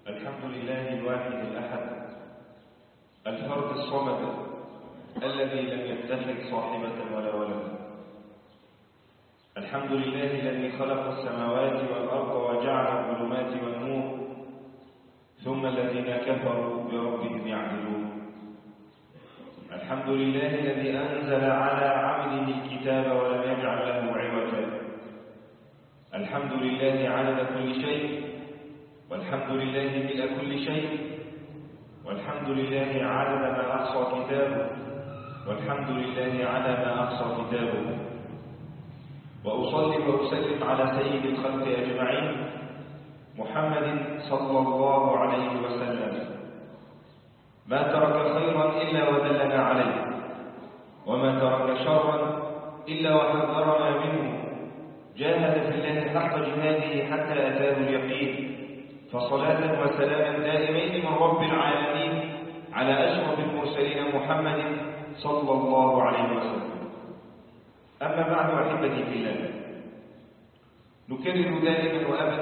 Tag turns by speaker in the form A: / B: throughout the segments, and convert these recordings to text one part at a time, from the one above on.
A: الحمد لله الواحد الأحد الفرد الصمد الذي لم يتخذ صاحبة ولا ولد. الحمد لله الذي خلق السماوات والأرض وجعل الظلمات والنور ثم الذين كفروا بربهم يعدلون. الحمد لله الذي أنزل على عبده الكتاب ولم يجعل له عوجا. الحمد لله عدد كل شيء، والحمد لله ملء كل شيء، والحمد لله عدد ما أحصى كتابه، والحمد لله على ما أحصى كتابه. وأصلي وأسلم على سيد الخلق أجمعين محمد صلى الله عليه وسلم، ما ترك خيرا إلا ودلنا عليه، وما ترك شرا إلا وحذرنا منه، جاهد في الله حق جهاده حتى أتاه اليقين. فصلاة وسلاما دائمين من رب العالمين على أشرف المرسلين محمد صلى الله عليه وسلم. أما بعد أحبتي في الله، نكرر دائما وأبدا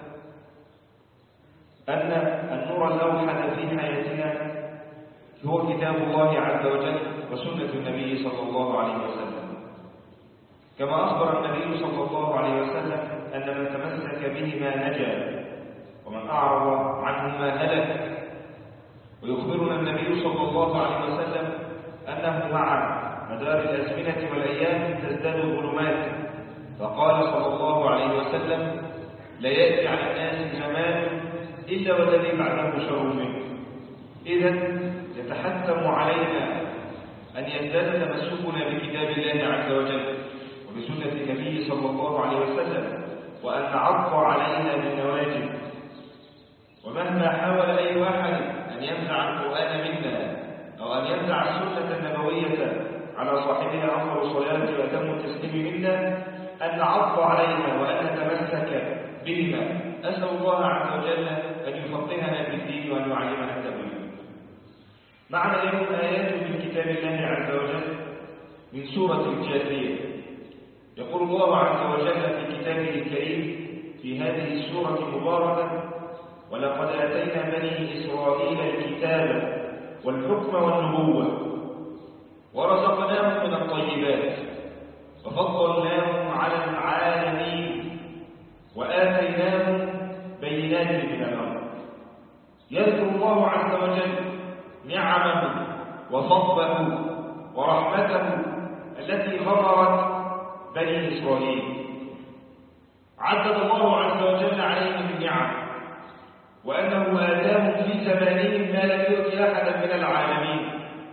A: أن النور الأوحد في حياتنا هو كتاب الله عز وجل وسنة النبي صلى الله عليه وسلم، كما أخبر النبي صلى الله عليه وسلم أن من تمسك بهما نجا ومن أعرض عنهما هلك. ويخبرنا النبي صلى الله عليه وسلم أنه مع مدار الأزمنة والأيام تزداد ظلمات، فقال صلى الله عليه وسلم: لا يأتي على الناس زمان إلا والذي بعده شر منه. إذن يتحتم علينا أن يزداد تمسكنا بكتاب الله عز وجل وبسنة النبي صلى الله عليه وسلم، وأن نعض عليها بالنواجذ. ومهما حاول أي واحد أن ينزع القرآن منا أو أن ينزع السنة النبوية على صاحبها أفضل الصلاة وأتم التسليم منا، أن نعض عليها وأن نتمسك بهما. أسأل الله عز وجل أن يفقهنا في الدين وأن يعلمنا التأويل. معنا اليوم آيات من كتاب الله عز وجل من سورة الجاثية. يقول الله عز وجل في كتابه الكريم في هذه السورة المباركة: ولقد آتينا بني إسرائيل الكتاب والحكم والنبوة ورزقناهم من الطيبات وفضلناهم على العالمين وآتيناهم بينات من الأمر. يذكر الله عز وجل نعمه وفضله ورحمته التي غمرت بني إسرائيل. عدد الله عز وجل عليهم النعم، وأنه آتاهم في زمانهم ما لم يؤت أحدا من العالمين.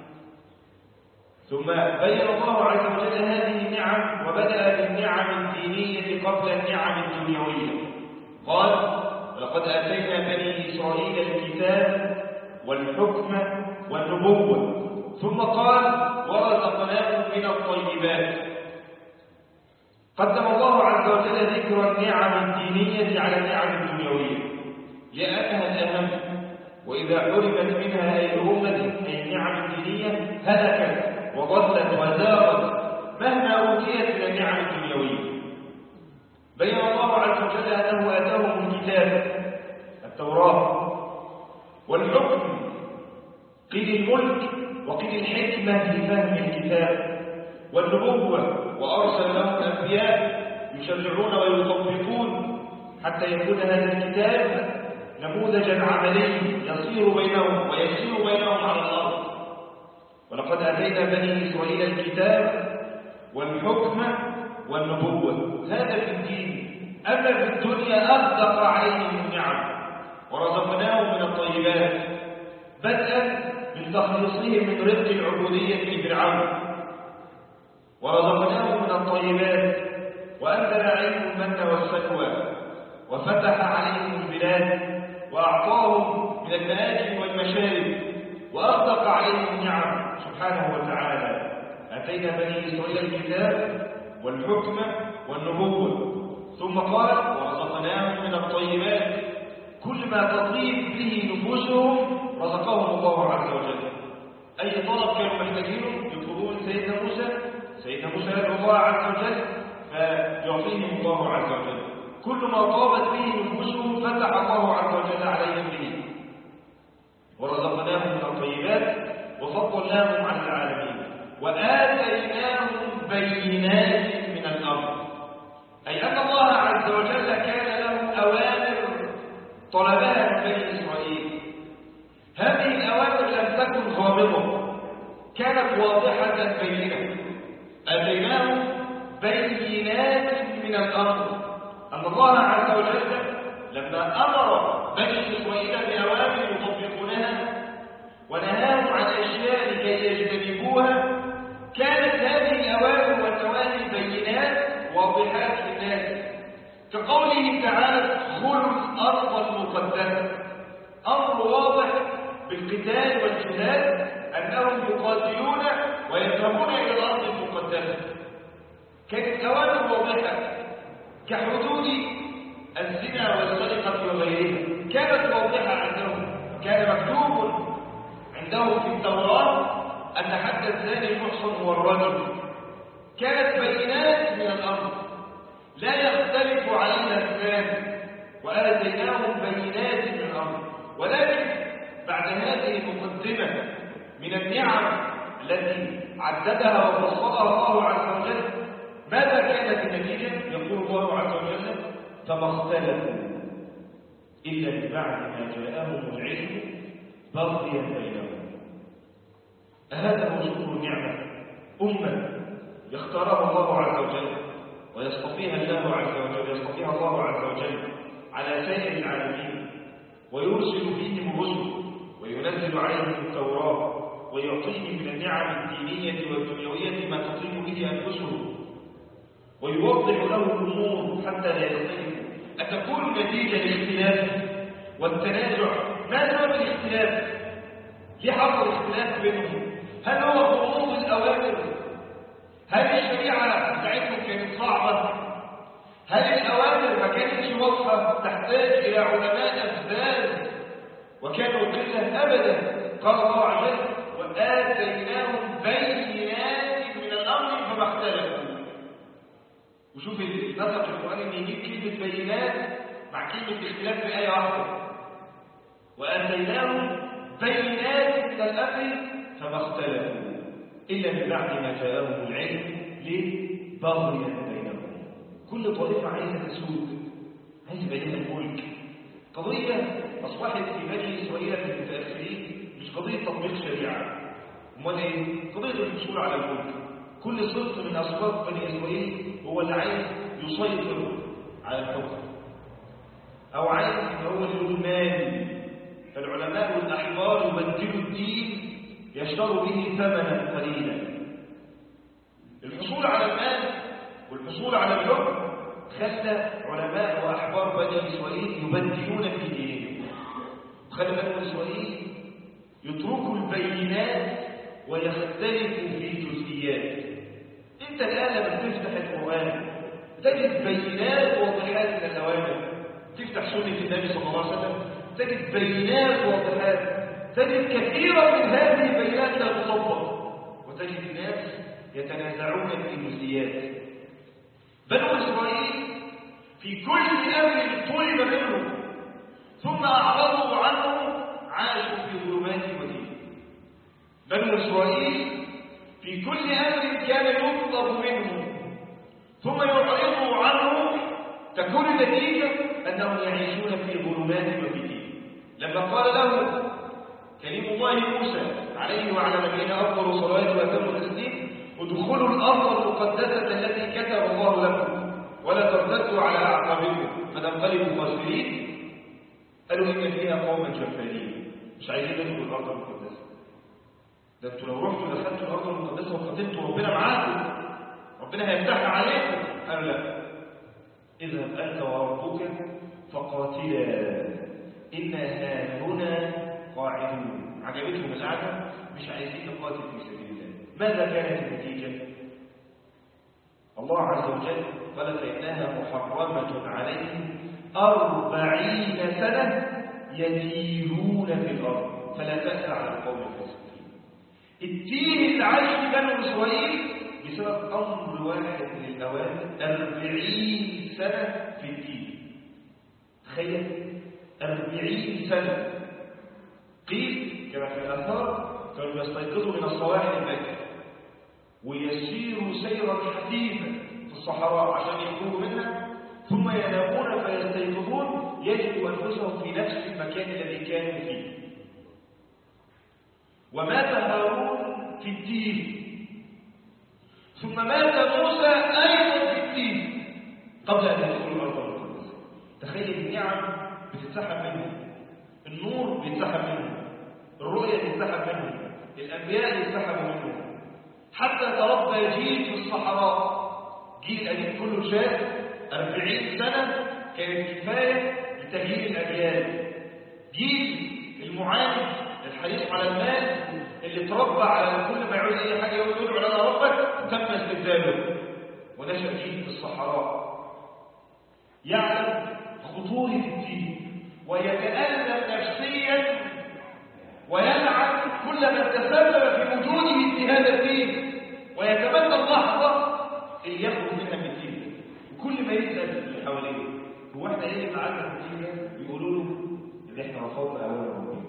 A: ثم بين الله عز وجل هذه النعم وبدأ بالنعم الدينية قبل النعم الدنيوية. قال: ولقد آتينا بني إسرائيل الكتاب والحكم والنبوة، ثم قال: ورزقناهم من الطيبات. قدم الله عز وجل ذكر النعم الدينية على النعم الدنيوية لأنها الأهم، وإذا حرمت منها أي أمة أي النعم الدينية هلكت وضلت وزارت مهما أوتيت من النعم الدنيوية. بين الله عز وجل أنه آتاهم الكتاب التوراة والحكم، قيل الملك وقيل الحكمة في فهم الكتاب، والنبوة وأرسل لهم الأنبياء يشرعون ويطبقون حتى يكون هذا الكتاب نموذجا عملي يصير بينهم ويسير بينهم على الأرض. ولقد آتينا بني إسرائيل الكتاب والحكم والنبوة، هذا في الدين. أما في الدنيا أصدق عليهم النعم ورزقناهم من الطيبات، بدءا من تخليصهم من رزق العبودية لفرعون، ورزقناهم من الطيبات، وأنزل عليهم المن والسلوى، وفتح عليهم البلاد، وأعطاهم من المآكل والمشارب، وأصدق عليهم النعم سبحانه وتعالى. آتينا بني إسرائيل الكتاب والحكم والنبوة، ثم قال: ورزقناهم من الطيبات. كل ما تطيب به نفوسهم رزقهم الله عز وجل. أي طلب كانوا محتاجينه يطلبون سيدنا موسى يدعو الله عز وجل فيعطيهم الله عز وجل. كل ما طابت به نفوسهم فتح الله عز وجل عليهم به. طلبها من بني إسرائيل. هذه الأوامر لم تكن غامضة، كانت واضحة بينة. آتيناهم بينات من الأمر، أن الله عز وجل لما أمر بني إسرائيل بأوامر يطبقونها ونهاهم عن أشياء لكي يجتنبوها، كانت هذه الأوامر والنواهي بينات واضحات للناس، كقوله تعالى ادخلوا الأرض المقدسة. أمر واضح بالقتال والجهاد أنهم يقاتلون ويذهبون إلى الأرض المقدسة. كانت أوامر واضحة كحدود الزنا والسرقة وغيرها، كانت واضحة عندهم. كان مكتوب عندهم في التوراة أن حد الزاني المحصن هو الرجل. كانت بينات من الأمر لا يختلف عليها اثنان، وآتيناهم بينات من الأمر. ولكن بعد هذه المقدمة من النعم التي عددها وفصلها الله عز وجل، ماذا كانت النتيجة؟ يقول الله عز وجل فما اختلفوا إلا من بعد ما جاءهم العلم بغيا بينهم. هذا هو شكر النعمة. أمة يختارها الله عز وجل ويصطفيها الله عز وجل، يصطفيها الله عز وجل على سائر العالمين، ويرسل فيهم الرسل وينزل عليهم التوراة ويعطيهم من النعم الدينية والدنيوية ما تطيب به أنفسهم، ويوضح لهم الأمور حتى لا يختلفوا. أتكون النتيجة الاختلاف والتنازع؟ ما سبب الاختلاف؟ ليه حصل اختلاف بينهم؟ هل هو غموض الأوامر؟ هل الشريعة بتاعتهم كانت صعبة؟ هل الأوامر ما كانتش واضحة تحتاج إلى علماء أفذاذ وكانوا قلة؟ أبدا. قال الله عز وجل وآتيناهم بينات من الأمر فما اختلفوا. وشوف النسق القرآني ان يجيب كلمة بينات مع كلمة اختلاف في آية واحدة. وآتيناهم بينات من الأمر فما اختلفوا إلا من بعد ما جاءهم العلم بغيا بينهم. كل طائفة عايزة تسود، عايزة بينها الملك. قضية أصبحت في بني إسرائيل في المتأخرين مش قضية تطبيق شريعة، امال ايه؟ قضية الحصول على الملك. كل صنف من أصوات بني إسرائيل هو اللي عايز يسيطر على الحكم، أو عايز إن هو له المال. فالعلماء والأحبار يبدلوا الدين يشتروا به ثمنا قليلا. الحصول على المال والحصول على الحكم خلى علماء وأحبار بني إسرائيل يبدلون في دينهم، خلى بني إسرائيل يتركوا البينات ويختلفوا في جزئيات. انت الآن لما تفتح القرآن تجد بينات واضحات من الأوامر، تفتح سنة النبي صلى الله عليه وسلم تجد بينات واضحات، تجد كثيرا من هذه البينات لا تطبق، وتجد الناس يتنازعون في جزئيات. بنو إسرائيل في كل أمر طلب منهم ثم أعرضوا عنه عاشوا في ظلمات ودين. بنو إسرائيل في كل أمر كان يطلب منهم ثم يعرضوا عنه، تكون النتيجة أنهم يعيشون في ظلمات وبدين. لما قال له كليم الله موسى عليه وعلى نبينا أفضل الصلاة وأتم التسليم ادخلوا الأرض المقدسة التي كتب الله لكم ولا ترتدوا على أعقابكم فتنقلبوا خاسرين، قالوا إن فيها قوما جبارين مش عايزين ندخل الأرض المقدسة. ده انتوا لو رحتوا دخلتوا الأرض المقدسة وقتلتوا ربنا معاكم، ربنا هيفتحها عليكم. قالوا لا، اذهب أنت وربك فقاتلا إنها هنا قاعدون. عجبتهم القعدة، مش عايزين نقاتل في سبيل الله. ماذا كانت النتيجة؟ الله عز وجل قال فإنها محرمة عليهم 40 سنة يتيهون في الأرض فلا تأس على القوم الفاسقين. التيه اللي عايش في بنو إسرائيل بسبب أمر واحد من الأوامر 40 سنة في التيه. تخيل 40 سنة. قيل كما في الآثار كانوا يستيقظوا من الصباح الباكر ويسيروا سيرا حثيثا في الصحراء عشان يخرجوا منها، ثم ينامون فيستيقظون يجدوا أنفسهم في نفس المكان الذي كانوا فيه. ومات هارون في التيه، ثم مات موسى أيضا في التيه قبل أن يدخلوا الأرض المقدسة. تخيل النعم بتتسحب منهم، النور بيتسحب منهم، الرؤية بيتسحب منهم، الأنبياء بيتسحبوا منهم، حتى تربى جيل في الصحراء. جيل القديم كله شاب 40 سنة كانت كفاية لتغيير الأجيال. جيل المعاند الحريص على المال اللي تربى على كل ما يعوز أي حاجة يقول ادعو لنا ربك تم استبداله، ونشأ جيل في الصحراء يعلم خطورة الدين ويتألم نفسيا ويلعن كل من تسبب في وجوده في هذا الدين، ويتمنى اللحظة اللي يخرج منها من الدين. وكل ما يسأل اللي حواليه هو احنا ايه اللي قعدنا في الدين، يقولوا له ان احنا رفضنا اوامر ربنا.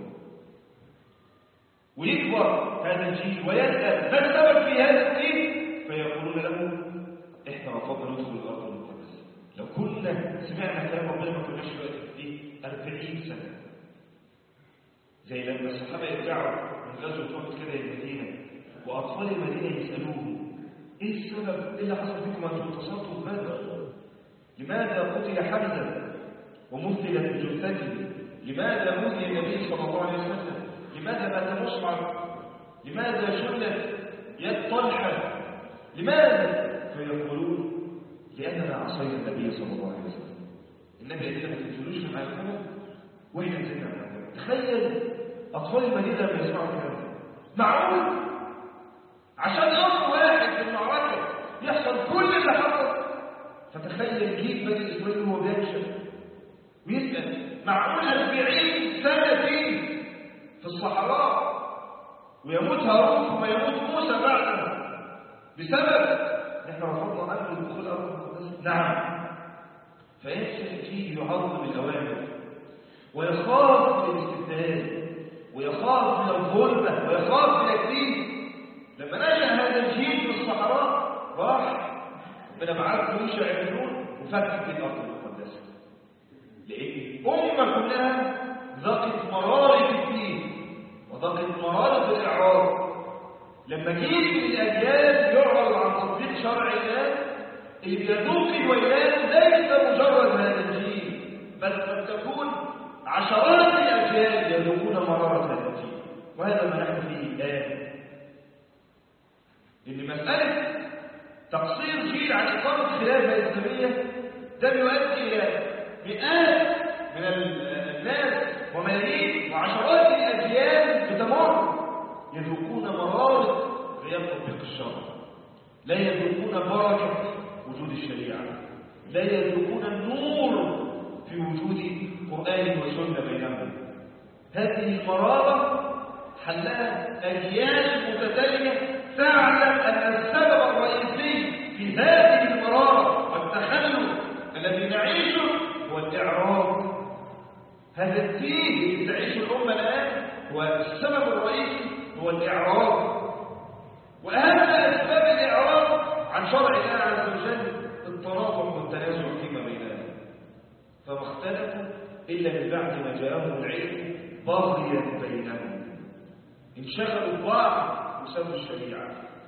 A: ويكبر هذا الجيل ويسأل ما السبب في هذا الدين، فيقولون له احنا رفضنا ندخل الارض المقدسة. لو كنا سمعنا كلام ربنا ما كناش وقت فيه 40 سنة. زي لما الصحابة يرجعوا من غزوة أحد كده المدينة، وأطفال المدينة يسألوهم إيه السبب؟ إيه اللي حصل فيكم أنتم انتصرتوا في بدر؟ لماذا قتل حمزة ومثلت بجثته؟ لماذا مذي النبي صلى الله عليه وسلم؟ لماذا مات مصعب؟ لماذا شلت يد طلحة؟ لماذا؟ فيقولون لأننا عصينا النبي صلى الله عليه وسلم. النبي قال لنا ما تنزلوش مع الكلام وإحنا نزلنا مع الكلام. تخيل أطفال المدينة لما يسمعوا الكلام، معقول عشان أمر واحد في المعركة يحصل كل اللي حصل؟ فتخيل جيل بني إسرائيل وهو بيكشف ويسأل معقول 40 سنة في الصحراء ويموت هارون ثم يموت موسى بعده بسبب نحن رفضنا أمر دخول الأرض المقدسة؟ نعم. فينشأ الجيل يعظم الأوامر ويخاف من الاستبداد ويخاف من الظلمة ويخاف من الدين. لما نشأ هذا الجيل في الصحراء راح ربنا بعث يوشع بن نون وفتح في الأرض المقدسة، لأن الأمة كلها ذاقت مرارة الدين وذاقت مرارة الإعراض. لما جيل من الأجيال يعرض عن تطبيق شرع الله، اللي بيذوق الويلات ليس مجرد هذا الجيل، بل قد تكون عشرات الأجيال يذوقون مرارة هذا الجيل. وهذا ما نحن فيه الآن. إن مسألة تقصير جيل عن إقامة خلافة إسلامية ده بيؤدي إلى مئات من الناس وملايين وعشرات الأجيال بتمر يذوقون مرارة غياب تطبيق الشرع، لا يذوقون بركة وجود الشريعة، لا يذوقون النور في وجود قرآن وسنة بينهم. هذه المرارة حلها أجيال متتالية تعلم أن السبب الرئيسي في هذه المرارة والتخلف الذي نعيشه هو الإعراض. هذا الدين الذي تعيشه الأمة الآن هو السبب الرئيسي هو الإعراض. وأهم أسباب الإعراض عن شرع الله عز وجل التناظر والتنازع فيما بيننا، فما اختلفوا إلا من بعد ما جاءهم العلم بغيا بينهم، انشغلوا ببعض وسابوا الشريعة.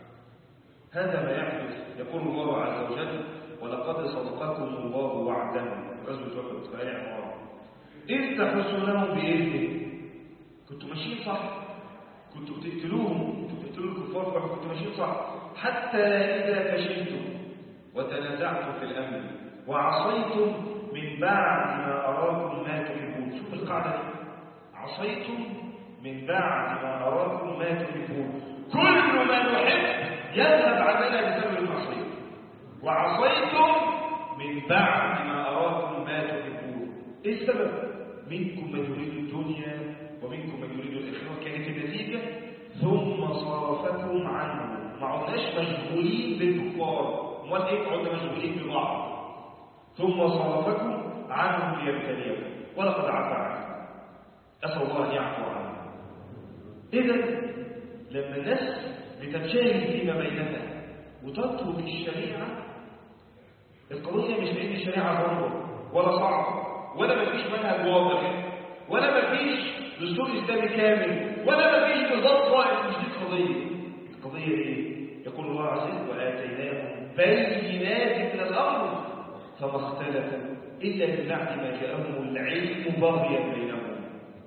A: هذا ما يحدث. يقول الله عز وجل ولقد صدقكم الله وعده غزوة أحد في آية عمران إذ تحسونهم بإذنه. كنتوا ماشيين صح، كنتوا بتقتلوهم، كنتوا بتقتلوا الكفار، كنتوا ماشيين صح، حتى إذا فشلتم وتنازعتم في الأمر وعصيتم من بعد ما أراكم ما تحبون. شوف القاعدة دي، عصيتم من بعد ما أراكم ما تحبون. كل ما نحب يذهب عننا بسبب المعصية. وعصيتم من بعد ما أراكم ما تحبون. إيه السبب؟ منكم من يريد الدنيا ومنكم من يريد الآخرة. كانت النتيجة ثم صرفكم عنه. ما عدناش مشغولين بالكفار، امال ايه؟ عدنا مشغولين ببعض. ثم صرفكم عنهم ليبتليكم ولقد عفا عنكم. أسأل الله أن يعفو عنه. إذا لما الناس بتنشغل فيما بينها وتترك الشريعة القضية مش لأن الشريعة ضربة ولا صعبة ولا مفيش منهج واضح ولا مفيش دستور إسلامي كامل ولا مفيش نظام قائم. مش دي القضية. القضية إيه؟ يقول الله عز وجل وآتيناهم بينات من الأمر فما اختلفوا إلا من بعد ما جاءهم العلم بغيا بينهم.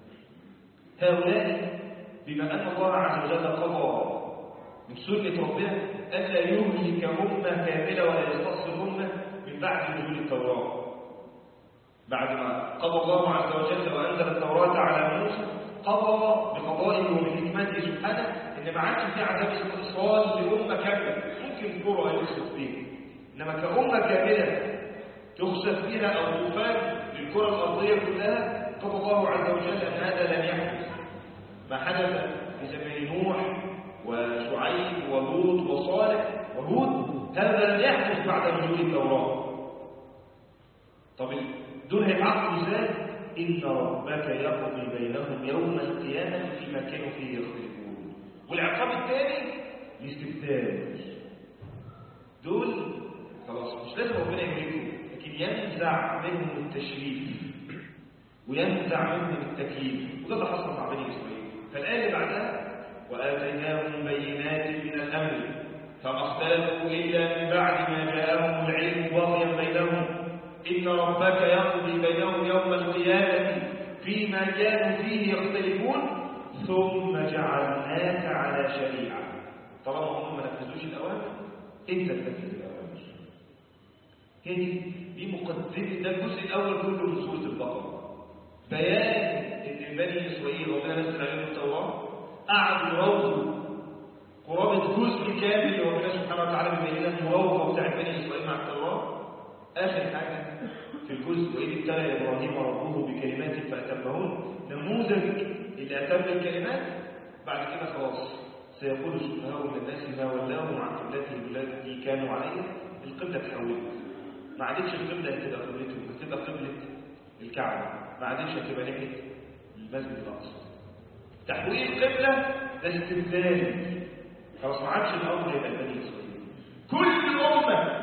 A: هؤلاء بما أن الله عز وجل قضى من سنة ربنا ألا يهلك أمة كاملة ولا يستأصل أمة من بعد نزول التوراة. بعد ما قضى الله عز وجل وأنزل التوراة على موسى قضى بقضائه وبحكمته سبحانه إن ما عادش في عذاب استئصال لأمة كاملة ممكن قرى يخسف فيها، إنما كأمة كاملة تخسف فيها أو طوفان للكرة الأرضية كلها قضى الله عز وجل أن هذا لن يحدث. ما حدث في زمن نوح وشعيب ولوط وصالح وهود هذا لن يحدث بعد نزول التوراة. طب دول هيتعاقبوا ازاي؟ إن ربك يقضي بينهم يوم القيامة فيما كانوا فيه يختلفون. والعقاب الثاني الاستبدال. دول خلاص مش لازم ربنا يهلكهم، لكن ينزع منهم التشريف وينزع منهم التكليف، وده اللي حصل مع بني إسرائيل. فالآية اللي بعدها وآتيناهم بينات من الأمر فما اختلفوا إلا من بعد ما جاءهم العلم بغيا بينهم إن ربك يقضي بينهم يوم القيامة فيما كانوا فيه يختلفون ثم جعلناك على شريعة. طبعا هم ما نفذوش الأوامر، أنت تنفذ الأوامر. دي مقدمة، ده الجزء الأول كله من سورة البقرة، بيان إن بني إسرائيل ربنا نزل عليهم التوراة قعدوا يروضوا قرابة جزء كامل وربنا سبحانه وتعالى بيبين لنا المراوغة بتاعت بني إسرائيل مع التوراة. آخر حاجة في الجزء وإذ ابتلى إبراهيم ربه بكلمات فأتمهن، نموذج اللي أتم الكلمات. بعد كده خلاص سيقول السفهاء من الناس ما ولاهم عن قبلتهم التي كانوا عليها. القبلة اتحولت، ما عادتش القبلة هتبقى قبلتهم، هتبقى قبلة الكعبة، ما عادتش هتبقى ناحية المسجد الأقصى. تحويل القبلة ده استبدال، خلاص ما عادش الأمر يبقى بني إسرائيل. كل أمة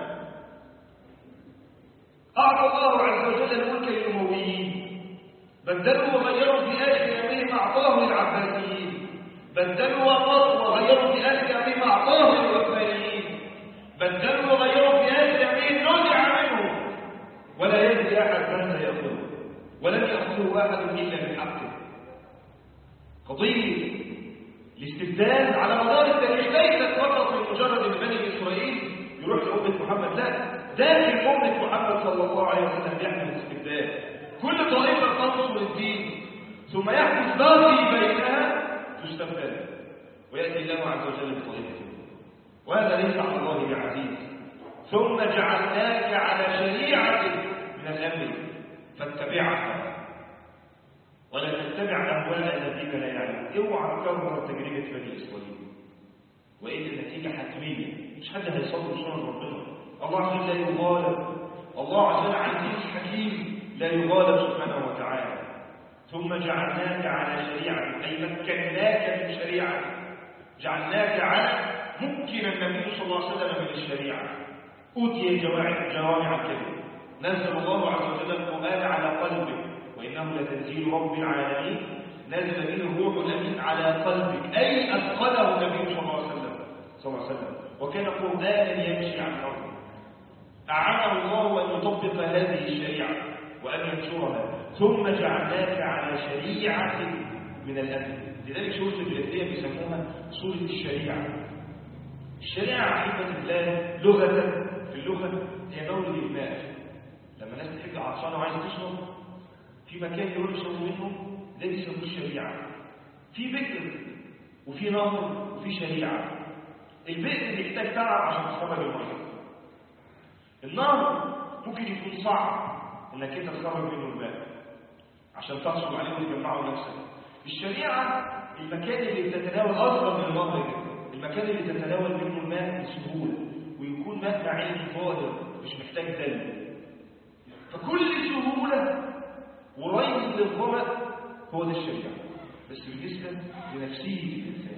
A: أعطى الله عز وجل الملك للأمويين، بدلوا وغيروا في آخر أيامهم أعطاه للعباسيين، بدلوا وغيروا في آخر أيامهم أعطاه للعثمانيين، بدلوا وغيروا في آخر أيامهم نزع منه ولا يدري أحد من سيأخذه ولن يأخذه أحد إلا من حقه. قضية الاستبدال على مدار التاريخ ليست فقط من مجرد ان بني اسرائيل يروح لأمة محمد، لا، داخل أمة محمد صلى الله عليه وسلم يحدث الاستبدال. كل طائفة تنصر الدين ثم يحدث باغي بينها تستبدل ويأتي الله عز وجل بطائفته، وهذا ليس على الله بعزيز. ثم جعلناك على شريعة من الأمر فاتبعها ولا تتبع أهواء الذين لا يعلمون. اوعى تكرر تجربة بني إسرائيل، وإن النتيجة حتمية، مش حد هيصدق سنة ربنا. الله عز وجل لا يغالب، الله عز وجل عزيز حكيم لا يغالب سبحانه وتعالى. ثم جعلناك على شريعة أي مكناك من شريعة، جعلناك على ممكن النبي صلى الله عليه وسلم من الشريعة، أوتي جوامع الكلم، نزل الله عز وجل القرآن على قلبك وإنه لتنزيل رب العالمين، نزل به الروح الأمين على قلبك أي أثقله النبي صلى الله عليه وسلم وكان قرآنا يمشي على الأرض. أعانه الله أن يطبق هذه الشريعة وأن ينشرها. ثم جعلناك على شريعة من الأمر، لذلك سورة الجاثية بيسموها سورة الشريعة. الشريعة أحبة الله لغة، في اللغة هي مولد الماء. لما الناس تحب عطشانة وعايز تشرب في مكان يروح يشرب منهم، ده بيسموه الشريعة. في بئر وفي نهر وفي شريعة. البئر بيحتاج تعب عشان تخرج المية، النهر ممكن يكون صعب انك انت تخرج منه الماء عشان تحصل عليه وتجمعه نفسك. الشريعة المكان اللي بتتناول اصغر من النهر جدا، المكان اللي تتناول منه الماء بسهولة ويكون ماء معين ظاهر مش محتاج دلو، فكل سهولة وريب للظمأ هو ده الشريعة، بس بالنسبة لنفسية الإنسان.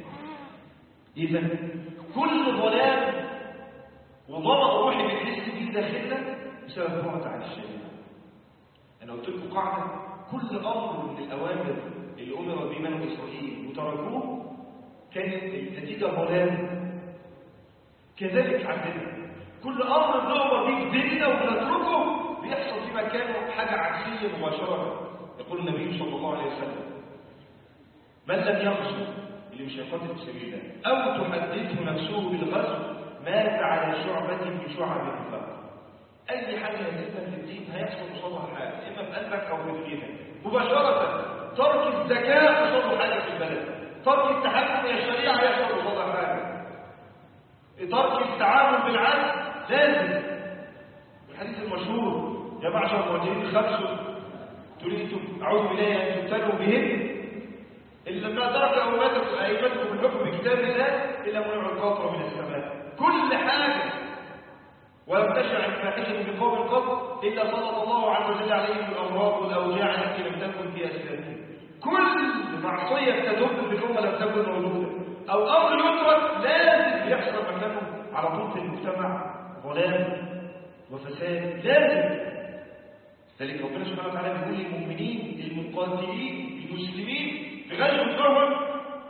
A: إذا كل ظلام وظمأ روحي بنحس بيه داخلنا بسبب بعد عن الشريعة. أنا قلت لكم قاعدة: كل أمر من الأوامر اللي أمر به بنو إسرائيل وتركوه كانت النتيجة ضلال. كذلك عندنا كل أمر بنؤمر به في ديننا وبنتركه بيحصل في مكانه حاجة عكسية مباشرة. يقول النبي صلى الله عليه وسلم: من لم يغزو، اللي مش هيقاتل في سبيل الله، أو تحدثه نفسه بالغزو، مات على شعبة من شعب النفاق. أي حاجة هتسيبها في الدين هيحصل قصادها حاجة، إما في قلبك أو في دينك مباشرة. ترك الزكاة قصاده حاجة في البلد، ترك التحكم إلى الشريعة يحصل قصادها حاجة، ترك التعامل بالعدل لازم. الحديث المشهور: يا معشر المهاجرين خمس تريدتم أعوذ بالله أن تبتلوا بهن إلا لما ترك أئمتكم الحكم بكتاب الله إلا منع القطر من السماء. كل حاجة ولم تشع الفاحشة بقوم قط إلا سلط الله عز وجل عليهم الأمراض والأوجاع التي لم تكن في أسلافهم. كل معصية تدب بالأمة لم تكن موجودة أو أمر يترك لازم يحصل مكانه على طول في المجتمع ظلام وفساد لازم. ذلك ربنا سبحانه وتعالى بيقول للمؤمنين المقاتلين المسلمين في غزوة أحد: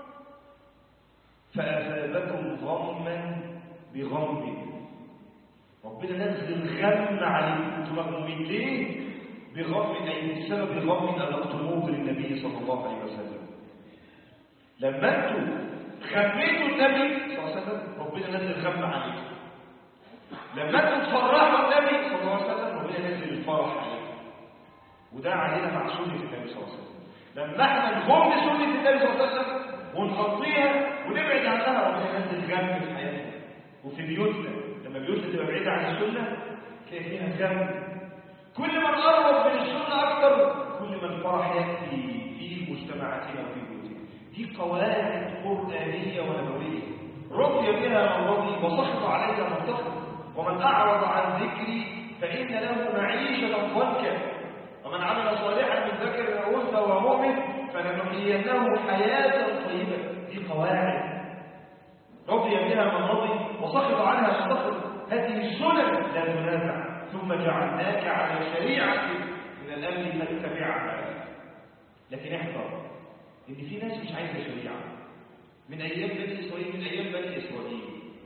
A: فأثابكم غما بغم. ربنا نزل غم عليكم انتم مؤمنين. ليه؟ بغم، أي بسبب غم أذقتموه للنبي صلى الله عليه وسلم. لما انتم غميتوا النبي صلى الله عليه وسلم ربنا نزل غم عليكم. لما انتم تفرحوا النبي صلى الله عليه وسلم ربنا نزل الفرح عليكم. وده علينا مع سنة النبي صلى الله عليه وسلم. لما احنا نغم سنة النبي صلى الله عليه وسلم ونغطيها ونبعد عنها ربنا نزل غم في حياتنا وفي بيوتنا. لما بيوتنا تبقى بعيدة عن السنة كان فيها غم. كل ما نقرب من السنة أكثر كل ما الفرح يأتي في مجتمعاتنا وفي بيوتنا. دي قواعد قرآنية ونبوية رضي بها من رضي وسخط عليها من سخط. ومن أعرض عن ذكري فإن له معيشة ضنكا ومن عمل صالحا من ذكر أو أنثى وهو مؤمن فلنحيينه حياة طيبة. دي قواعد رضي بها من رضي وسخط عنها من سخط. هذه السنن لا تنازع. ثم جعلناك على شريعة من الأمر فاتبعها. لكن احذر إن في ناس مش عايزة شريعة من أيام بني إسرائيل، من أيام بني إسرائيل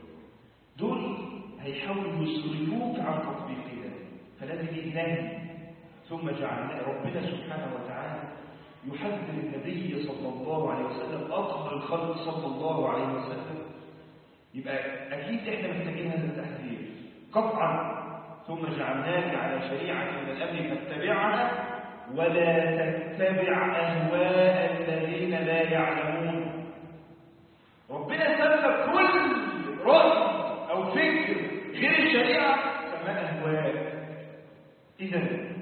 A: دول هيحاولوا يصرفوك عن تطبيقها، فلازم ينهي. ثم جعلنا ربنا سبحانه وتعالى يحذر النبي صلى الله عليه وسلم أطهر الخلق صلى الله عليه وسلم. يبقى أكيد إحنا محتاجين هذا التحذير قطعا. ثم جعلناك على شريعة من الأمر فاتبعها ولا تتبع أهواء الذين لا يعلمون. ربنا سمى كل رأي أو فكر غير الشريعة سماه أهواء. إذن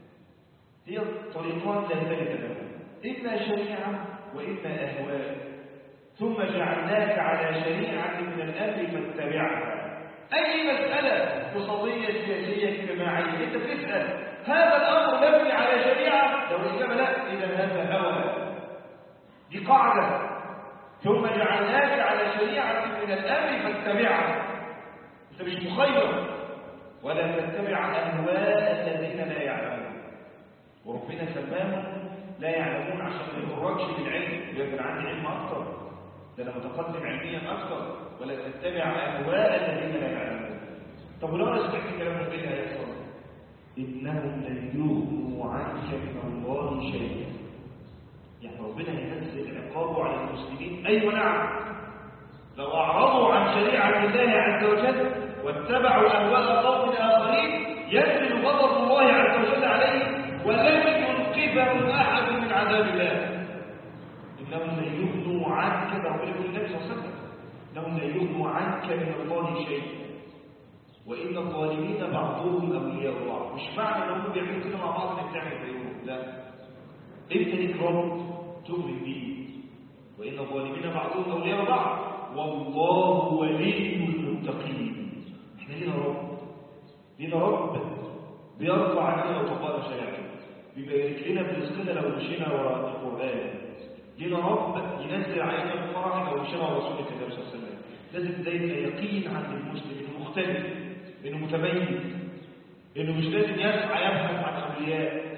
A: هي طريقان لا ثالث لها، إما شريعة وإما أهواء. ثم جعلناك على شريعة من الأمر فاتبعها. أي مسألة اقتصادية سياسية اجتماعية أنت تسأل هذا الأمر مبني على شريعة؟ لو الإجابة لا إذا هذا هوى. دي قاعدة. ثم جعلناك على شريعة من الأمر فاتبعها. أنت مش مخير. ولا تتبع أهواء الذين لا يعلمون. وربنا سماهم لا يعلمون عشان ما يخرجش بالعلم يبقى عندي علم أكثر، ده أنا متقدم علميا أكثر. ولا تتبع أهواء الذين لا يعلمون. طب ولو أنا سمعت كلامهم إيه اللي هيحصل؟ إنهم لن يغنوا عنك من الله شيئا. يعني ربنا ينزل عقابه على المسلمين. أيوة نعم، لو أعرضوا عن شريعة الله عز وجل واتبعوا أهواء قوم آخرين ينزل غضب الله عز وجل عليهم ولن ينقذهم أحد من عذاب الله. إنهم لن يغنوا عنك، ده ربنا يقول النبي صلى الله عليه وسلم، إنهم لن يغنوا عنك من الله شيئا وإن الظالمين بعضهم أولياء بعض. مش معنى أنهم بيعملوا كده مع بعض إنك تعمل زيهم، لا. أنت ليك رب تؤمن به، وإن الظالمين بعضهم أولياء بعض والله ولي المتقين. إحنا لينا رب بيرفع علينا لو طبقنا شريعته، بيبارك لنا برزقنا لو مشينا وراء القرآن. لينا رب ينزل علينا الفرح لو مشينا وراء سنة النبي صلى الله عليه وسلم. لازم ده يبقى يقين عند المسلم انه مختلف، انه متميز،
B: إنه مش لازم يسعى يبحث عن أولياء.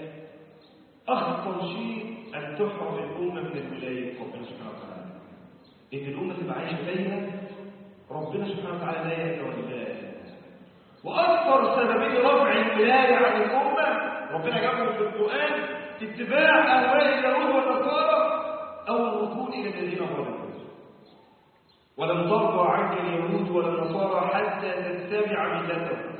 B: أخطر شيء أن تحرم الأمة من الولاية ربنا سبحانه وتعالى، إن الأمة تبقى عايشة دايما ربنا سبحانه وتعالى لا يأتي ولاية. وأكثر سببين رفع الولاية عن الأمة ربنا جابهم في القرآن: اتباع أهواء اليهود والنصارى أو الركون إلى الذين ظلموا. ولن ترضى عنك اليهود ولا النصارى حتى تتبع ملتهم.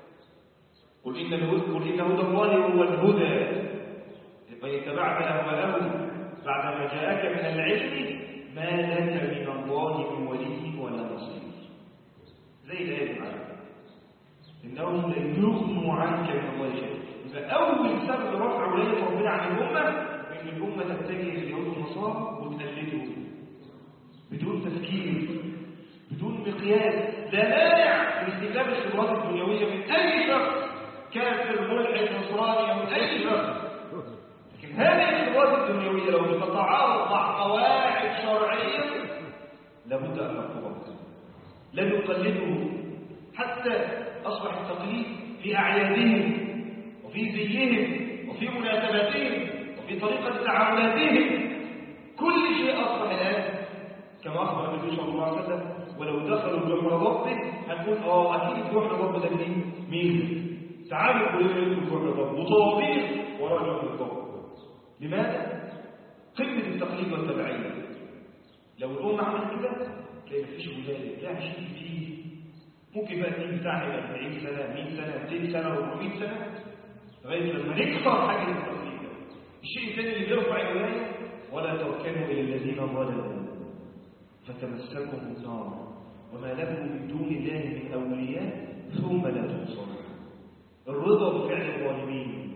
B: قل إن هدى الله هو الهدى فإن اتبعت أهواءهم بعدما جاءك من العلم ما لك من الله من ولي ولا نصير. زي الآية معاك إنهم لن يغنوا عنك من الله شيء. فأول سبب رفع ولاية ربنا عن الأمة إن الأمة تتجه لليهود والنصارى وتقلدهم بدون تفكير بدون مقياس. لا مانع من استخدام الخبرات الدنيوية من أي شخص كافر ملحد نصراني أو من أي شخص، لكن هذه الخبرات الدنيوية لو بتتعارض مع قواعد شرعية لابد أن نرفضها. لا نقلده حتى أصبح التقليد في أعيادهم وفي زيهم وفي مناسباتهم وفي طريقة تعاملاتهم. كل شيء أصبح الآن كما أخبر النبي صلى الله عليه وسلم: ولو دخلوا جحر ضب هنقول أكيد جحر ضب ده مين؟ تعالوا كلنا ندخل جحر ضب وطوابير وراء جحر الضب. لماذا؟ قمة التقليد والتبعية. لو الأمة عملت كده تلاقي مفيش ولاية، لا شيء فيه. ممكن بقى الدين بتاعنا يبقى 40 سنة 100 سنة 200 سنة 400 سنة لغاية لما نكسر حاجة التقليد ده. الشيء الثاني اللي بيرفع الولاية: ولا تركنوا إلى الذين ظلموا فتمسكهم النار وما لكم من دون الله من أولياء ثم لا تنصرون. الرضا بفعل الظالمين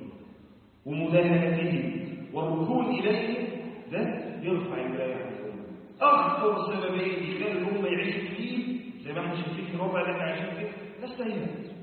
B: ومداهنتهم والركون إليه ده يرفع الولاية عن الأمة. أخطر سببين يخلي الأمة يعيش فيه زي ما احنا شايفين في الربع اللي احنا عايشين فيه ناس تايهة،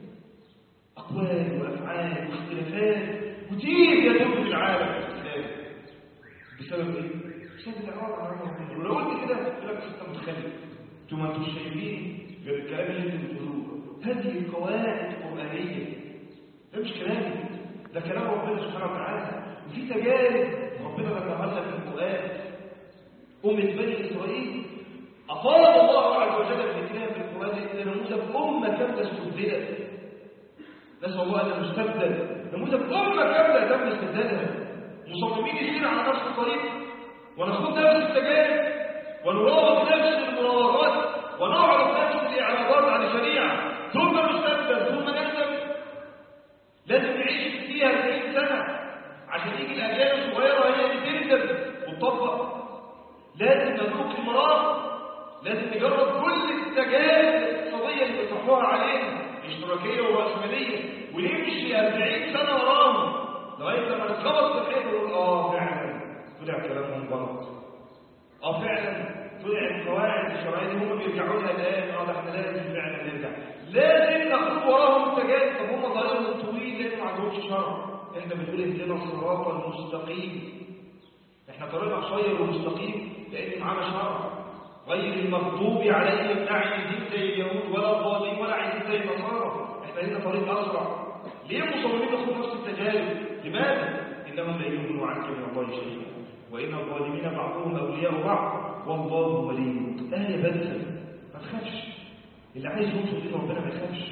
B: أقوال وأفعال واختلافات كتير يدور في العالم الإسلامي. بسبب إيه؟ بسبب الإعراض عن ربنا. ولو قلت كده يقول لك أنت متخلف، أنتم ما انتوش شايفين غير الكلام اللي انتم بتقولوه. هذه قواعد قرآنية، ده مش كلامي، ده كلام ربنا سبحانه وتعالى. وفي تجارب ربنا ذكرها لنا في القرآن. أمة بني إسرائيل أفاض الله عز وجل في الكلام في القرآن إلى نموذج أمة كاملة استبدلت. نسأل الله أن نستبدل نموذج أمة كاملة تم استبدالها، مصممين يسير على نفس الطريق ونخوض نفس التجارب ونراوغ نفس المراوغات ونعرض نفس الإعراضات عن الشريعة، ثم نستبدل ثم نندم. لازم نعيش فيها 40 سنة عشان يجي الأجيال الصغيرة هي اللي تندم وتطبق. لازم نذوق المرار، لازم نجرب كل التجارب الاقتصادية اللي بيطرحوها علينا اشتراكية ورأسمالية ونمشي 40 سنة وراهم لغاية لما نتخبط في الحيط ونقول فعلا طلع كلامهم غلط. فعلا طلع القواعد الشرعية دي هم بيرجعوا لها الآن. ده احنا لازم فعلا نرجع، لازم ناخد وراهم التجارب. طب هم طريقهم طويل لأنه ما عندهمش شرع. احنا بنقول اهدنا الصراط المستقيم، احنا طريقنا قصير ومستقيم لأن معانا شرع. غير المغضوب عليهم لا عايزين زي اليهود ولا الضالين ولا عايزين زي النصارى، احنا لنا طريق أسرع. ليه مصممين ناخد نفس التجارب؟ لماذا؟ إنهم لا يغنوا عنك من الله شيئا وإن الظالمين بعضهم أولياء بعض والله ولي. آية بنسى، ما تخافش، اللي عايز يوصل إلى ربنا ما يخافش.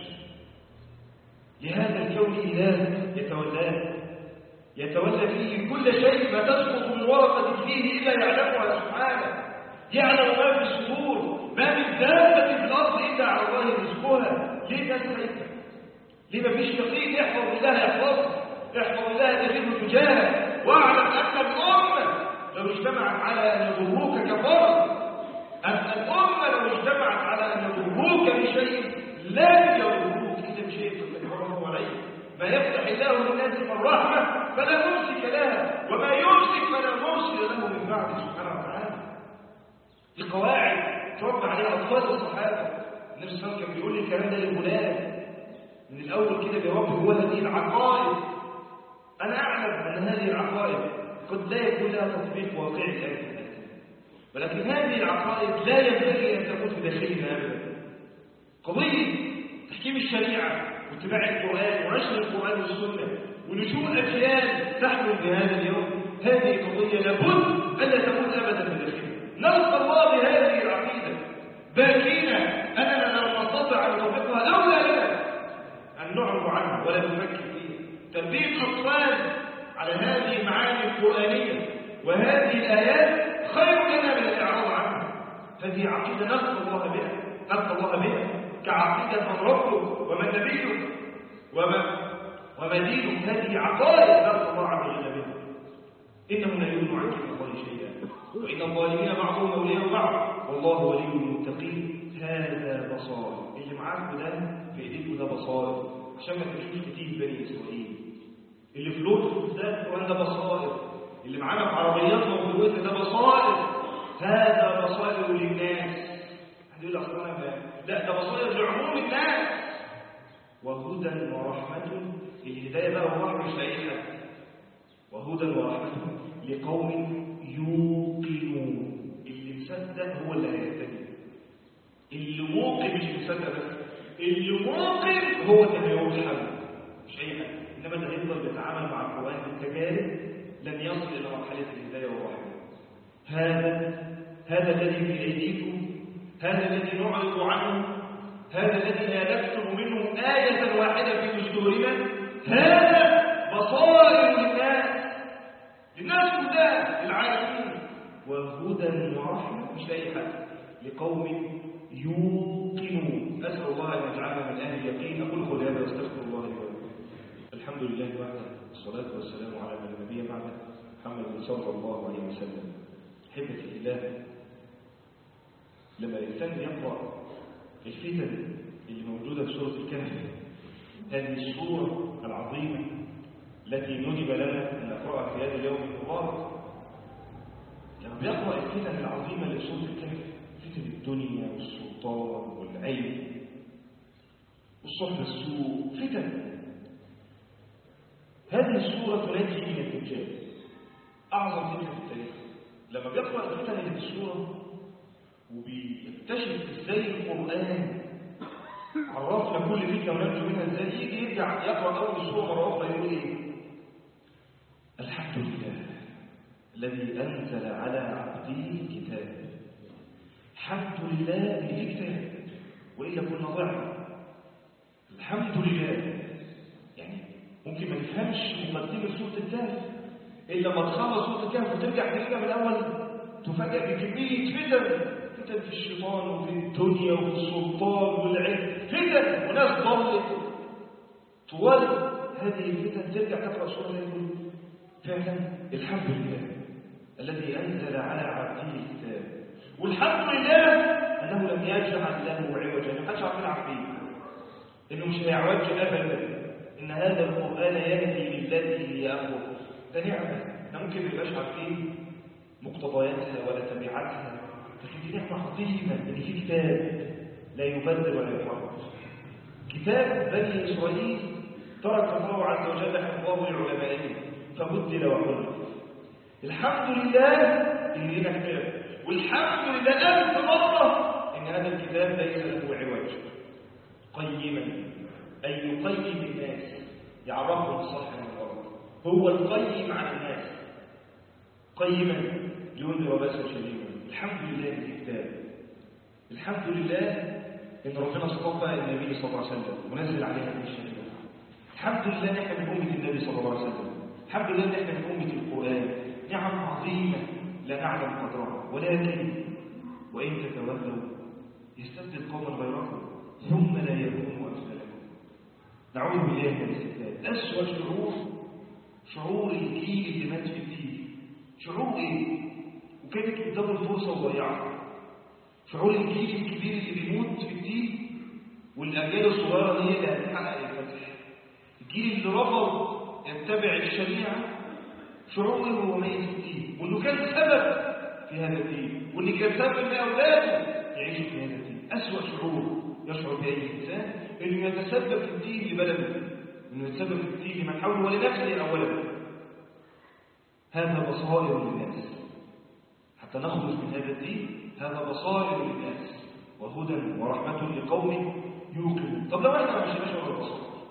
B: لهذا الكون إله يتولى فيه كل شيء، ما تسقط من ورقة فيه إلا يعلمها سبحانه. يعلم ما في الصدور، ما من دابة في الأرض إلا على الله رزقها. ليه تسعي؟ ليه ما فيش يقين؟ احفظ الله يحفظك، احفظ الله تجده تجاهك، واعلم أن الأمة لو اجتمعت على أن يضروك كفرت، أن الأمة لو اجتمعت على أن يضروك بشيء لن يضروك إلا بشيء تتكرمه عليه. ما يفتح الله للناس من رحمة فلا ممسك لها وما يمسك فلا مرسل له من بعده سبحانه وتعالى. دي قواعد تربى عليها أطفال الصحابة. النبي صلى الله عليه وسلم كان بيقول لي الكلام ده للغلام من الأول كده بيربي هو هذه العقائد. أنا أعلم أن هذه العقائد قد لا يكون لها تطبيق واقعي الآن، ولكن هذه العقائد لا ينبغي أن تكون في داخلنا أبدا. قضية تحكيم الشريعة واتباع القرآن ونشر القرآن والسنة ونشوء أجيال تحمل بهذا اليوم، هذه قضية لابد ألا تكون أبدا بداخلنا. نلقى الله بهذه العقيدة باكين أننا لو نستطيع أن نطبقها أولى لنا أن نعرض عنها ولا نفكر فيها. تربية الأطفال على هذه المعاني القرآنية وهذه الآيات خير لنا من الإعراض عنها. هذه عقيدة نلقى الله بها كعقيدة من ربه ومن نبيه وما دينه. هذه عقائد نلقى الله عز وجل بها. إنه لا يغني عنك من الله شيئا وإن الظالمين بعضهم أولياء بعض والله ولي المتقين. هذا بصائر، اللي معاك ده في ايديك ده بصائر عشان ما تمشوش كتير بني إسرائيل. اللي في لوط ده القرآن ده بصائر، اللي معانا في عربياتنا وفي الوقت ده بصائر. هذا بصائر للناس. هتقول أصلا لا، ده بصائر لعموم الناس. وهدى ورحمة، الهداية بقى والرحمة مش لاقي حد. وهدى ورحمة لقوم يوقنون. اللي مصدق هو اللي هيهتدي. اللي موقن مش مصدق بس، اللي موقن هو اللي هيرحم مش أي حد. إنما اللي هيفضل يتعامل مع القرآن بالتجارب لن يصل إلى مرحلة الهداية والرحمة. هذا الذي في أيديكم، هذا الذي نعرض عنه، هذا الذي لا نكتب منه آية واحدة في دستورنا. هذا بصائر للناس كلها العالمين. وهدى ورحمة مش لأي حد، لقوم يوقنون. أسأل الله أن يجعلنا من أهل اليقين. أقول قولي هذا واستغفر الله لي ولكم. الحمد لله وحده، والصلاة والسلام على من لا نبي بعده، محمد صلى الله عليه وسلم. أحبتي في الله، لما الإنسان يقرأ الفتن اللي موجودة في سورة الكهف، هذه السورة العظيمة التي ندب لنا أن نقرأها في هذا اليوم المبارك، لما بيقرأ الفتن العظيمة اللي في سورة الكهف، فتن الدنيا والسلطان والعيب والصحبة السوء، فتن. هذه السورة تنجي من الدجال، أعظم فتنة في التاريخ. لما بيقرأ الفتن اللي في السورة وبيكتشف ازاي القرآن عرفنا كل فتنة وننجو منها ازاي، يجي يرجع يقرأ أول السورة مرة أخرى يقول إيه؟ الحمد لله الذي أنزل على عبده الكتاب. الحمد لله اللي فيه كتاب، وإلا كنا ضعنا. الحمد لله يعني ممكن ما نفهمش مقدمة سورة الكهف إلا لما تخلص سورة الكهف وترجع تلاقيها من الأول تفاجأ بكمية فتن في الشيطان وفي الدنيا وفي السلطان والعلم، فتن وناس ضلت طوال هذه الفتن. ترجع تقرأ سورة يقول فعلا الحمد لله الذي أنزل على عبده الكتاب. والحمد لله أنه لم يجعل له عوجا. ما حدش عارف يلعب فيه، إنه مش هيعوج أبدا، إن هذا القرآن يهدي للتي هي أقوم. ده نعمة احنا ممكن ما نبقاش عارفين مقتضياتها ولا تبعاتها، لكن دي نعمة عظيمة إن في كتاب لا يبدل ولا يحرف. كتاب بني إسرائيل ترك الله عز وجل حفظه لعلمائه فبدل وحرف. الحمد لله إن لنا كتاب، والحمد لله ألف مرة إن هذا الكتاب ليس له عوج. قيما أي يقيم الناس، يعرفهم الصح من الغلط. هو القيم على الناس، قيما لينذر بأسا شديدا. الحمد لله الكتاب. الحمد لله إن ربنا اصطفى النبي صلى الله عليه وسلم ونزل عليه هذه الشريعة. الحمد لله إن احنا من أمة النبي صلى الله عليه وسلم. الحمد لله إن احنا من أمة القرآن. نعم عظيمة لا نعلم قدرها، ولكن وإن تتولوا يستبدل قوما غيركم ثم لا يكونوا أمثالكم. نعوذ بالله من الاستبداد. أسوأ شعور الجيل اللي مات في الدين. شعور إيه؟ وكانت قدامه الفرصة وضيعها. شعور الجيل الكبير اللي بيموت في الدين والأجيال الصغيرة هي اللي هتحقق الفتح. الجيل اللي رفض يتبع الشريعة، شعوره هو ميت الدين، وإنه كان سبب في هذا الدين، وإنه كان سبب إن أولاده يعيشوا في هذا الدين. أسوأ شعور يشعر بأي إنسان إنه يتسبب في الدين لبلده، إنه يتسبب في الدين لمن حوله ولنفسه أولا. هذا بصائر للناس حتى نخرج من هذا الدين. هذا بصائر للناس وهدى ورحمة لقوم يوقنون. طب لو احنا مش نشعر بالبصائر،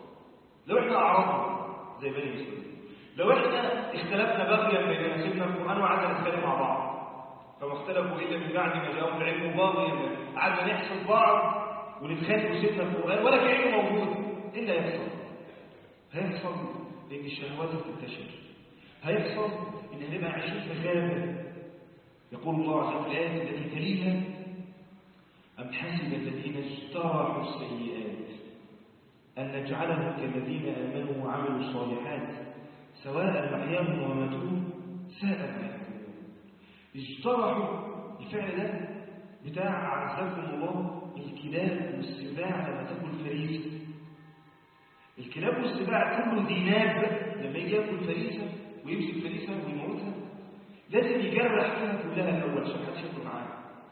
B: لو احنا أعرضنا زي بني إسرائيل، لو احنا اختلفنا بغيا بيننا، سيبنا القرآن وقعدنا نتكلم مع بعض، فما اختلفوا إلا من بعد ما جاءهم العلم باغيا، قعدنا نحسد بعض ونتخانق وسيبنا القرآن ولا كأنه موجود، إيه اللي هيحصل؟ هيحصل إن الشهوات تنتشر، هيحصل إن هنبقى عايشين في غابة. يقول الله عز وجل في الآية التي تليها: أم حسب الذين اجترحوا السيئات أن نجعلهم كالذين آمنوا وعملوا الصالحات سواء محياهم ومماتهم ساء ما يحكمون. اجترحوا، الفعل ده بتاع عزكم الله الكلاب والسباع لما تاكل فريسة. الكلاب والسباع كله ذي ناب، لما يجي ياكل فريسة ويمسك فريسة ويموتها لازم يجرح فيها كلها الأول عشان محدش ياكل معاه،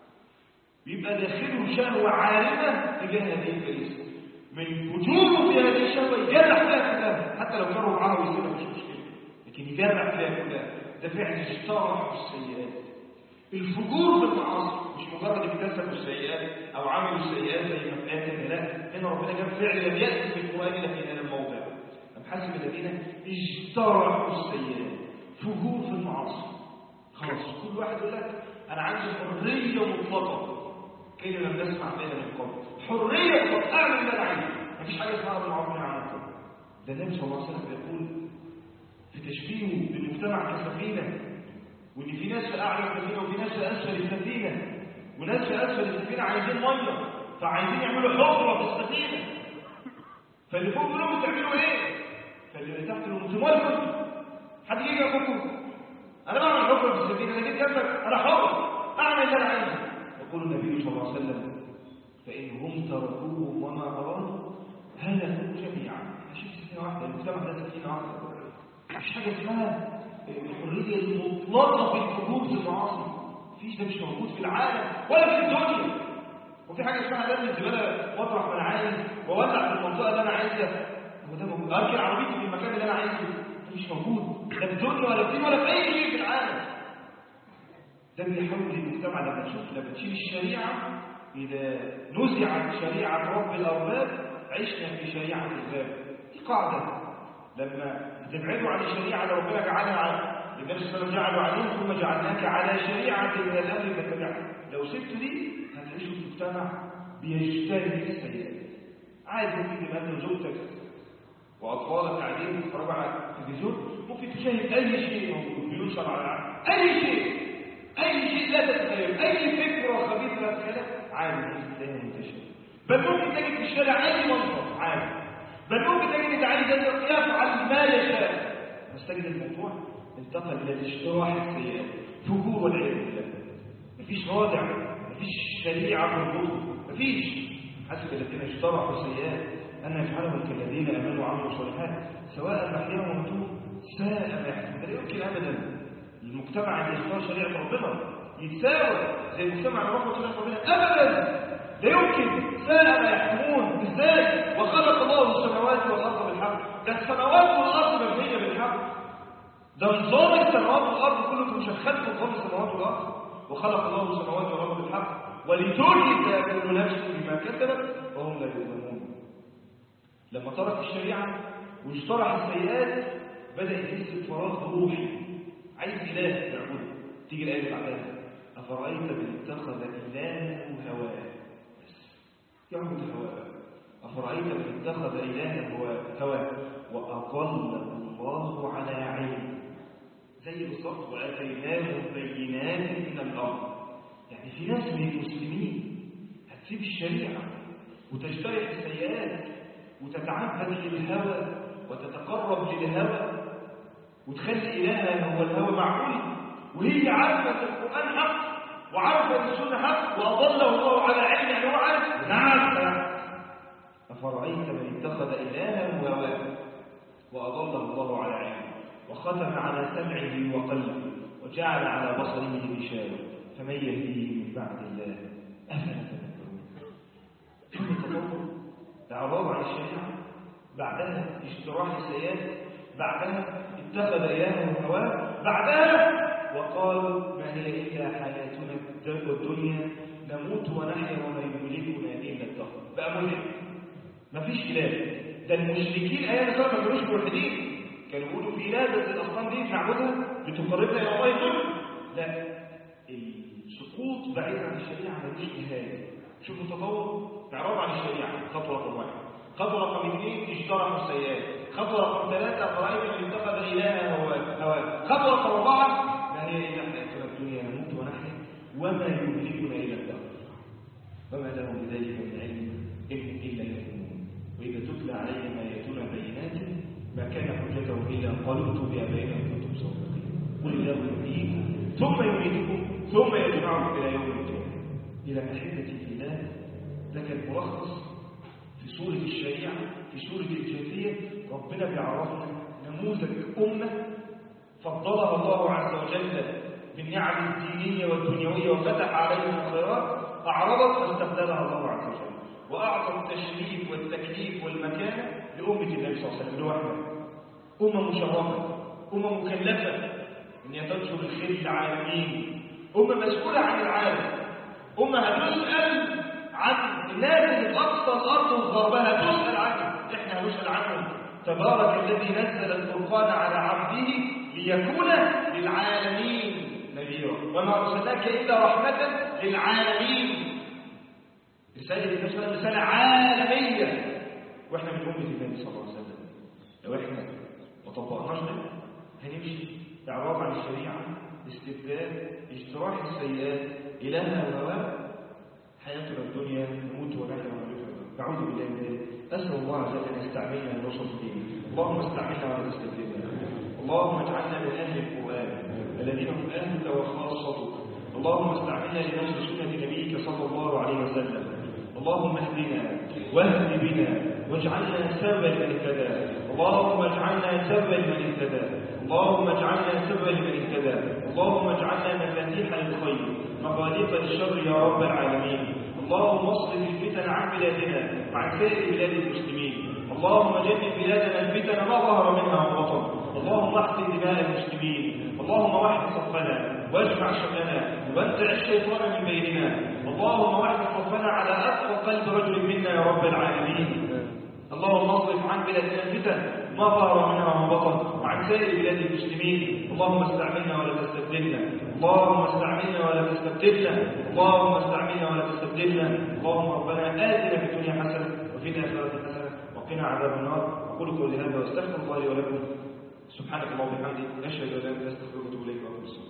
B: بيبقى داخله شهوة عارمة تجاه هذه الفريسة، من وجوده في هذه الشهوة يجرح فيها كلها، حتى لو كانوا معاه ويسيبها مش مشكلة، لكن يجرح فيها كلها. ده فعل اجترحوا السيئات. الفجور في المعاصي مش مجرد اكتسبوا السيئات او عملوا السيئات زي ما قال، لا، هنا ربنا جاب فعل لم يأتي في القرآن الا في هذا الموضع. أم حسب الذين اجترحوا السيئات، فجور في المعاصي. خلاص كل واحد يقول لك انا عندي حرية مطلقة، كي لم نسمع بها من قبل، حرية مطلقة اعمل اللي انا عايزه، مفيش حاجة اسمها بالمعروف والنهي عن المنكر. ده النبي صلى الله عليه وسلم بيقول في تشبيهه بالمجتمع كسفينة، وإن في ناس في أعلى السفينة وفي ناس في أسفل السفينة، وناس في أسفل السفينة عايزين مية فعايزين يعملوا حفرة في السفينة، فاللي فوق بيقولوا بتعملوا إيه؟ فاللي تحت لهم تملكوا، حد يجي يقولكم أنا بعمل حفرة في السفينة، أنا جيت جنبك أنا حر أعمل اللي أنا عايزه. يقول النبي صلى الله عليه وسلم: فإنهم تركوه وما أرادوا هلكوا جميعا. مش سفينة واحدة، المجتمع ده سفينة واحدة، مش حاجة اسمها الحرية المطلقة في الفجور في المعاصي، مفيش، ده مش موجود في العالم ولا في الدنيا. وفي حاجة اسمها لازم الزبالة مطرح ما أنا عايز وأولع في المنطقة اللي أنا عايزها، هو ده موجود؟ أركن عربيتي في المكان اللي أنا عايزه، ده مش موجود لا في الدنيا ولا في دين ولا في أي شيء في العالم. ده بيحول المجتمع لما تشيل الشريعة، إذا نزعت شريعة رب الأرباب عشنا في شريعة الغاب. دي قاعدة، لما تبعدوا عن الشريعة اللي ربنا جعلها على النبي صلى الله عليه وسلم جعلوا عليهم ثم جعلناك على شريعة من الأمر فتبعها، لو سبت دي هتعيشوا في مجتمع بيجتهد السيئات. عادي ممكن تبقى انت وزوجتك واطفالك قاعدين تتفرجوا على التلفزيون، ممكن تشاهد اي شيء موجود بينشر على العالم، اي شيء لا تتخيل، اي فكره خبيثه لا تتخيلها، عادي ممكن تلاقيها منتشره. بل ممكن تجد في الشارع اي منظر عادي، بل ممكن تجد انت عايز يفعل ما يشاء، بس تجد الموضوع انتقل الى الاجتراح السيئات، فجور والعياذ بالله. مفيش رادع، مفيش شريعه في الوضوء، مفيش. حسب الذين اجترحوا السيئات ان نجعلهم كالذين امنوا وعملوا الصالحات سواء محياهم وموتهم ساء ما يحكمون. لا يمكن ابدا المجتمع اللي يختار شريعه ربنا يتساوى زي المجتمع اللي رفض شريعه ربنا، ابدا لا يمكن. ساء ما يحكمون ازاي؟ وخلق الله السماوات والارض بالحق، ده السماوات والارض مبنيه بالحق، ده نظام السماوات والارض كله مشخص في نظام السماوات والارض. وخلق الله السماوات والارض بالحق ولتجزى كل نفس بما كسبت وهم لا يظلمون. لما ترك الشريعه واجترح السيئات بدا يحس بفراغ روحي، عايز اله يعبده. تيجي الايه اللي بعدها: افرايت من اتخذ الهه هواه، يعبد هواه. أفرأيت من اتخذ إلهه هواه وأضله الله على علم، زي بالظبط وآتيناهم بينات من الأمر. يعني في ناس من المسلمين هتسيب الشريعة وتجترح السيئات وتتعبد للهوى وتتقرب للهوى وتخلي إلهها هو الهوى، معقول؟ وهي عارفة القرآن حق وعارفة السنة حق وأضله الله على علم، يعني هو عارف. نعم. أفرأيت من اتخذ إلهه هواه وأضله الله على علم وختم على سمعه وقلبه وجعل على بصره غشاوة فمن يهديه من بعد الله أفلا تذكرون. شوف التطور، إعراض عن الشريعة، بعدها اجتراح السيئات، بعدها اتخذ إلهه هواه، بعدها وقال ما هي إلا حياتنا الدنيا نموت ونحيا وما يملكنا إلا الدهر. بقى ملك، مفيش إله، ده المشركين ايام الاسلام ما كانوش ملحدين، كانوا بيقولوا في لازم الاصنام دي بنعبدها لتقربنا الى الله كله. لا، السقوط بعيد عن الشريعه ملوش نهايه. شوفوا التطور، اعراض عن الشريعه خطوه رقم 1. خطوه رقم 2 اجترحوا السيئات. خطوه رقم 3 فرأيت من اتخذ الهه هواه. خطوه رقم 4 لا هي الا حياتنا الدنيا نموت ونحيا وما يهلكنا الا الدهر وما لهم بذلك من علم إن إلا يظنون. وإذا تتلى عليهم آياتنا بينات ما كان حجتهم إلا أن قالوا ائتوا بآبائنا إن كنتم صادقين. قل الله يحييكم ثم يميتكم ثم يجمعكم إلى يوم القيامة. إذا أحبتي في الله، ده كان ملخص في سورة الشريعة، في سورة الجاثية. ربنا بيعرفنا نموذج أمة فضلها الله عز وجل بالنعم الدينية والدنيوية وفتح عليهم الخيرات، أعرضت فاستبدلها الله عز وجل وأعطى التشريف والتكليف والمكانة لأمة النبي صلى الله عليه وسلم لوحدها. أمة مشرفة، أمة مكلفة أن تنشر الخير للعالمين، أمة مسؤولة عن العالم، أمة هتسأل عن الناس اللي في أقصى الأرض وغربها، تسأل عنهم، إحنا هنسأل عنهم. تبارك الذي نزل الفرقان على عبده ليكون للعالمين نذيرا وما أرسلناك إلا رحمة للعالمين. رسالة النبي صلى الله عليه وسلم رسالة عالمية، وإحنا من أمة النبي صلى الله عليه وسلم. لو إحنا ما طبقناش ده هنمشي إعراض عن الشريعة، استبدال، اجتراح السيئات، إلهنا الهواء، حياتنا الدنيا نموت ونحيا ونموت. نعوذ بالله من ذلك. أسأل الله عز وجل أن يستعملنا لنصر دينه. اللهم استعملنا ولا تستبدلنا. اللهم اجعلنا من أهل القرآن الذين هم أهلك وخاصتك. اللهم استعملنا لنشر سنة نبيك صلى الله عليه وسلم. اللهم اهدنا واهد بنا واجعلنا سببا لمن اهتدى. اللهم اجعلنا سببا لمن اهتدى. اللهم اجعلنا سببا لمن اهتدى. اللهم اجعلنا مفاتيح للخير مغاليق للشر يا رب العالمين. اللهم اصرف الفتن عن بلادنا وعن سائر بلاد المسلمين. اللهم جنب بلادنا الفتن ما ظهر منها وبطن. اللهم احقن دماء المسلمين. اللهم وحد صفنا واجمع شملنا وانزع الشيطان من بيننا. اللهم وحد صفنا على أتقى قلب رجل منا يا رب العالمين. اللهم اصرف عن بلادنا الفتن ما ظهر منها وبطن وعن سائر بلاد المسلمين. اللهم استعملنا ولا تستبدلنا. اللهم استعملنا ولا تستبدلنا. اللهم استعملنا ولا تستبدلنا. اللهم ربنا آتنا في الدنيا حسنة وفي الآخرة حسنة وقنا عذاب النار. أقول قولي هذا واستغفر الله لي ولكم. سبحانك اللهم وبحمدك، نشهد أن لا إله إلا أنت، نستغفرك ونتوب إليك.